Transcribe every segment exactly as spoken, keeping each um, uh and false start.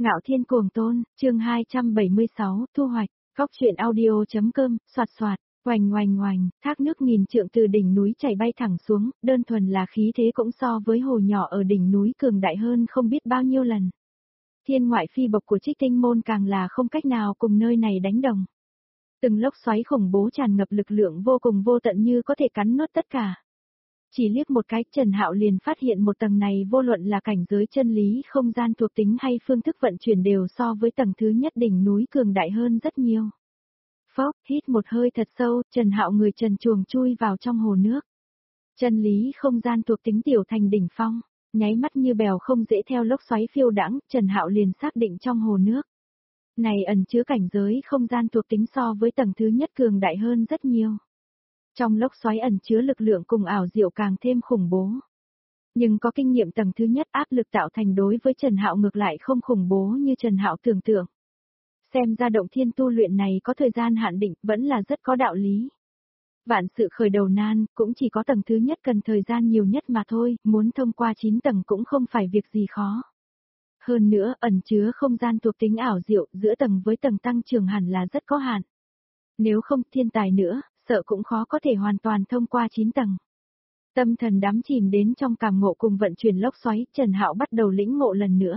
Ngạo Thiên Cuồng Tôn, chương hai trăm bảy mươi sáu, thu hoạch, góc truyện audio.com, soạt soạt, oành oành oành, thác nước nghìn trượng từ đỉnh núi chảy bay thẳng xuống, đơn thuần là khí thế cũng so với hồ nhỏ ở đỉnh núi cường đại hơn không biết bao nhiêu lần. Thiên ngoại phi bộc của Trích Tinh Môn càng là không cách nào cùng nơi này đánh đồng. Từng lốc xoáy khủng bố tràn ngập lực lượng vô cùng vô tận như có thể cắn nuốt tất cả. Chỉ liếc một cái, Trần Hạo liền phát hiện một tầng này vô luận là cảnh giới chân lý không gian thuộc tính hay phương thức vận chuyển đều so với tầng thứ nhất đỉnh núi cường đại hơn rất nhiều. Phốc, hít một hơi thật sâu, Trần Hạo người trần truồng chui vào trong hồ nước. Chân lý không gian thuộc tính tiểu thành đỉnh phong, nháy mắt như bèo không dễ theo lốc xoáy phiêu đãng, Trần Hạo liền xác định trong hồ nước. Này ẩn chứa cảnh giới không gian thuộc tính so với tầng thứ nhất cường đại hơn rất nhiều. Trong lốc xoáy ẩn chứa lực lượng cùng ảo diệu càng thêm khủng bố. Nhưng có kinh nghiệm tầng thứ nhất áp lực tạo thành đối với Trần Hạo ngược lại không khủng bố như Trần Hạo tưởng tượng. Xem ra động thiên tu luyện này có thời gian hạn định vẫn là rất có đạo lý. Vạn sự khởi đầu nan, cũng chỉ có tầng thứ nhất cần thời gian nhiều nhất mà thôi, muốn thông qua chín tầng cũng không phải việc gì khó. Hơn nữa, ẩn chứa không gian thuộc tính ảo diệu giữa tầng với tầng tăng trưởng hẳn là rất có hạn. Nếu không thiên tài nữa, sợ cũng khó có thể hoàn toàn thông qua chín tầng. Tâm thần đắm chìm đến trong cảm ngộ cùng vận chuyển lốc xoáy, Trần Hạo bắt đầu lĩnh ngộ lần nữa.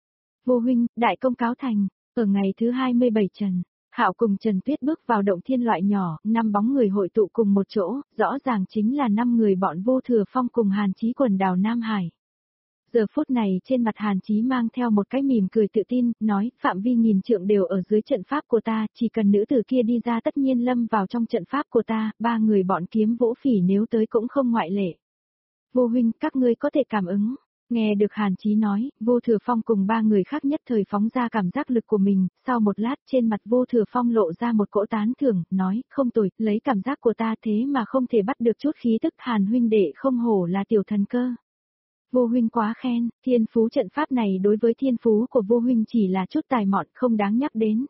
Vô huynh, đại công cáo thành, ở ngày thứ hai mươi bảy Trần, Hạo cùng Trần Tuyết bước vào động thiên loại nhỏ, năm bóng người hội tụ cùng một chỗ, rõ ràng chính là năm người bọn Vô Thừa Phong cùng Hàn Chí quần đảo Nam Hải. Giờ phút này trên mặt Hàn Chí mang theo một cái mỉm cười tự tin, nói, phạm vi nghìn trượng đều ở dưới trận pháp của ta, chỉ cần nữ tử kia đi ra tất nhiên lâm vào trong trận pháp của ta, ba người bọn Kiếm Vũ Phỉ nếu tới cũng không ngoại lệ. Vô huynh, các ngươi có thể cảm ứng. Nghe được Hàn Chí nói, Vô Thừa Phong cùng ba người khác nhất thời phóng ra cảm giác lực của mình, sau một lát trên mặt Vô Thừa Phong lộ ra một cỗ tán thưởng, nói, không tồi, lấy cảm giác của ta thế mà không thể bắt được chút khí tức, Hàn huynh đệ không hổ là tiểu thần cơ. Vô huynh quá khen, thiên phú trận pháp này đối với thiên phú của vô huynh chỉ là chút tài mọn không đáng nhắc đến.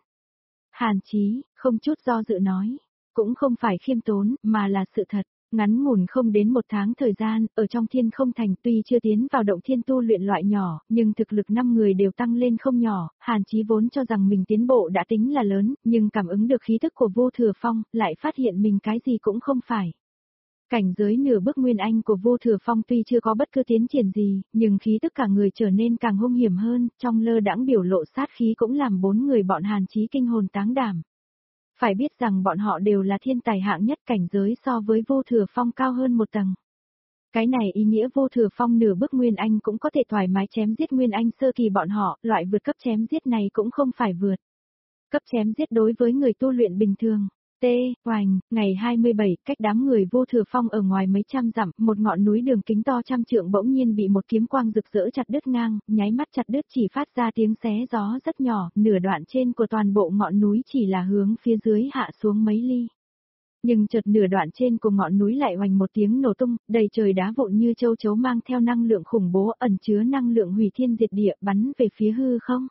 Hàn Chí, không chút do dự nói, cũng không phải khiêm tốn, mà là sự thật. Ngắn ngủn không đến một tháng thời gian, ở trong thiên không thành tuy chưa tiến vào động thiên tu luyện loại nhỏ, nhưng thực lực năm người đều tăng lên không nhỏ, Hàn Chí vốn cho rằng mình tiến bộ đã tính là lớn, nhưng cảm ứng được khí thức của Vô Thừa Phong, lại phát hiện mình cái gì cũng không phải. Cảnh giới nửa bước nguyên anh của Vô Thừa Phong tuy chưa có bất cứ tiến triển gì, nhưng khí tức cả người trở nên càng hung hiểm hơn, trong lơ đãng biểu lộ sát khí cũng làm bốn người bọn Hàn Chí kinh hồn táng đảm. Phải biết rằng bọn họ đều là thiên tài hạng nhất, cảnh giới so với Vô Thừa Phong cao hơn một tầng. Cái này ý nghĩa Vô Thừa Phong nửa bước nguyên anh cũng có thể thoải mái chém giết nguyên anh sơ kỳ bọn họ, loại vượt cấp chém giết này cũng không phải vượt cấp chém giết đối với người tu luyện bình thường. T, Hoành, ngày hai mươi bảy, cách đám người Vô Thừa Phong ở ngoài mấy trăm dặm, một ngọn núi đường kính to trăm trượng bỗng nhiên bị một kiếm quang rực rỡ chặt đứt ngang, nháy mắt chặt đứt chỉ phát ra tiếng xé gió rất nhỏ, nửa đoạn trên của toàn bộ ngọn núi chỉ là hướng phía dưới hạ xuống mấy ly. Nhưng chợt nửa đoạn trên của ngọn núi lại hoành một tiếng nổ tung, đầy trời đá vụn như châu chấu mang theo năng lượng khủng bố ẩn chứa năng lượng hủy thiên diệt địa bắn về phía hư không.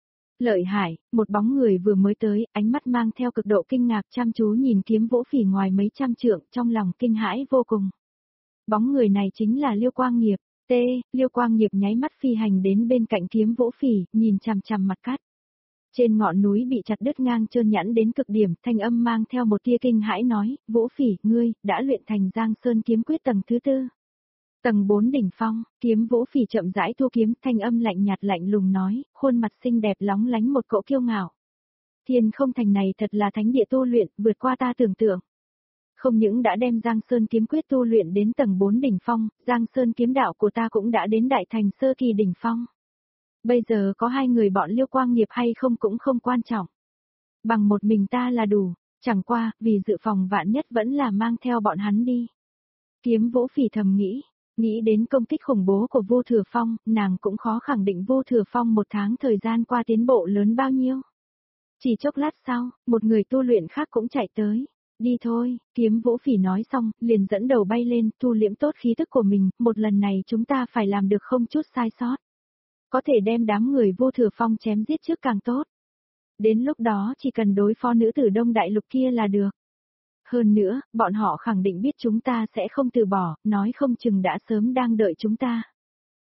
Lợi hại, một bóng người vừa mới tới, ánh mắt mang theo cực độ kinh ngạc chăm chú nhìn Kiếm Vũ Phỉ ngoài mấy trăm trượng, trong lòng kinh hãi vô cùng. Bóng người này chính là Liêu Quang Nghiệp. T, Liêu Quang Nghiệp nháy mắt phi hành đến bên cạnh Kiếm Vũ Phỉ, nhìn chằm chằm mặt cắt. Trên ngọn núi bị chặt đứt ngang trơn nhẵn đến cực điểm, thanh âm mang theo một tia kinh hãi nói, Vũ Phỉ, ngươi, đã luyện thành Giang Sơn kiếm quyết tầng thứ tư. Tầng bốn đỉnh phong, Kiếm Vũ Phỉ chậm rãi thu kiếm, thanh âm lạnh nhạt lạnh lùng nói, khuôn mặt xinh đẹp lóng lánh một cỗ kiêu ngạo. Thiên không thành này thật là thánh địa tu luyện, vượt qua ta tưởng tượng. Không những đã đem Giang Sơn kiếm quyết tu luyện đến tầng bốn đỉnh phong, Giang Sơn kiếm đạo của ta cũng đã đến đại thành sơ kỳ đỉnh phong. Bây giờ có hai người bọn Liêu Quang Nghiệp hay không cũng không quan trọng. Bằng một mình ta là đủ, chẳng qua, vì dự phòng vạn nhất vẫn là mang theo bọn hắn đi. Kiếm Vũ Phỉ thầm nghĩ. Nghĩ đến công kích khủng bố của Vô Thừa Phong, nàng cũng khó khẳng định Vô Thừa Phong một tháng thời gian qua tiến bộ lớn bao nhiêu. Chỉ chốc lát sau, một người tu luyện khác cũng chạy tới. Đi thôi, Kiếm Vũ Phỉ nói xong, liền dẫn đầu bay lên, thu liễm tốt khí tức của mình, một lần này chúng ta phải làm được không chút sai sót. Có thể đem đám người Vô Thừa Phong chém giết trước càng tốt. Đến lúc đó chỉ cần đối phó nữ tử Đông Đại Lục kia là được. Hơn nữa, bọn họ khẳng định biết chúng ta sẽ không từ bỏ, nói không chừng đã sớm đang đợi chúng ta.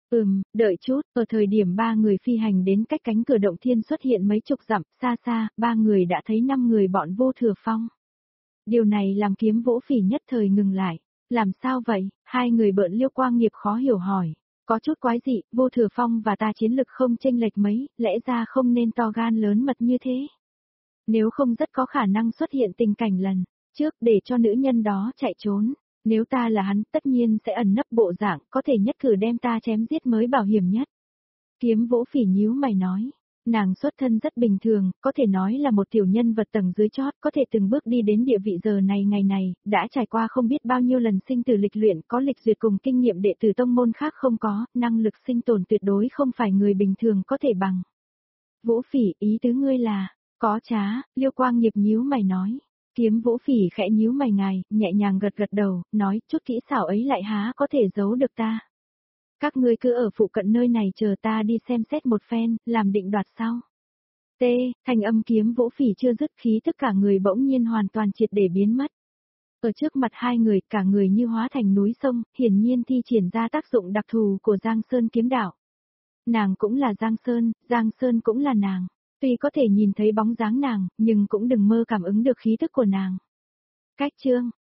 Ừm, đợi chút, ở thời điểm ba người phi hành đến cách cánh cửa động thiên xuất hiện mấy chục dặm, xa xa, ba người đã thấy năm người bọn Vô Thừa Phong. Điều này làm Kiếm Vũ Phỉ nhất thời ngừng lại. Làm sao vậy? Hai người bợn Liêu Quang Nghiệp khó hiểu hỏi. Có chút quái dị, Vô Thừa Phong và ta chiến lực không chênh lệch mấy, lẽ ra không nên to gan lớn mật như thế. Nếu không rất có khả năng xuất hiện tình cảnh lần trước để cho nữ nhân đó chạy trốn. Nếu ta là hắn, tất nhiên sẽ ẩn nấp bộ dạng, có thể nhất cử đem ta chém giết mới bảo hiểm nhất. Kiếm Vũ Phỉ nhíu mày nói, nàng xuất thân rất bình thường, có thể nói là một tiểu nhân vật tầng dưới chót, có thể từng bước đi đến địa vị giờ này ngày này, đã trải qua không biết bao nhiêu lần sinh tử lịch luyện, có lịch duyệt cùng kinh nghiệm đệ tử tông môn khác không có, năng lực sinh tồn tuyệt đối không phải người bình thường có thể bằng. Vũ Phỉ, ý tứ ngươi là, có trá, Liêu Quang Nghiệp nhíu mày nói. Kiếm Vũ Phỉ khẽ nhíu mày ngài, nhẹ nhàng gật gật đầu, nói, chút kỹ xảo ấy lại há có thể giấu được ta. Các ngươi cứ ở phụ cận nơi này chờ ta đi xem xét một phen, làm định đoạt sau. T, thanh âm Kiếm Vũ Phỉ chưa dứt khí tất cả người bỗng nhiên hoàn toàn triệt để biến mất. Ở trước mặt hai người, cả người như hóa thành núi sông, hiển nhiên thi triển ra tác dụng đặc thù của Giang Sơn kiếm đạo. Nàng cũng là Giang Sơn, Giang Sơn cũng là nàng. Tuy có thể nhìn thấy bóng dáng nàng, nhưng cũng đừng mơ cảm ứng được khí thức của nàng. Cách chương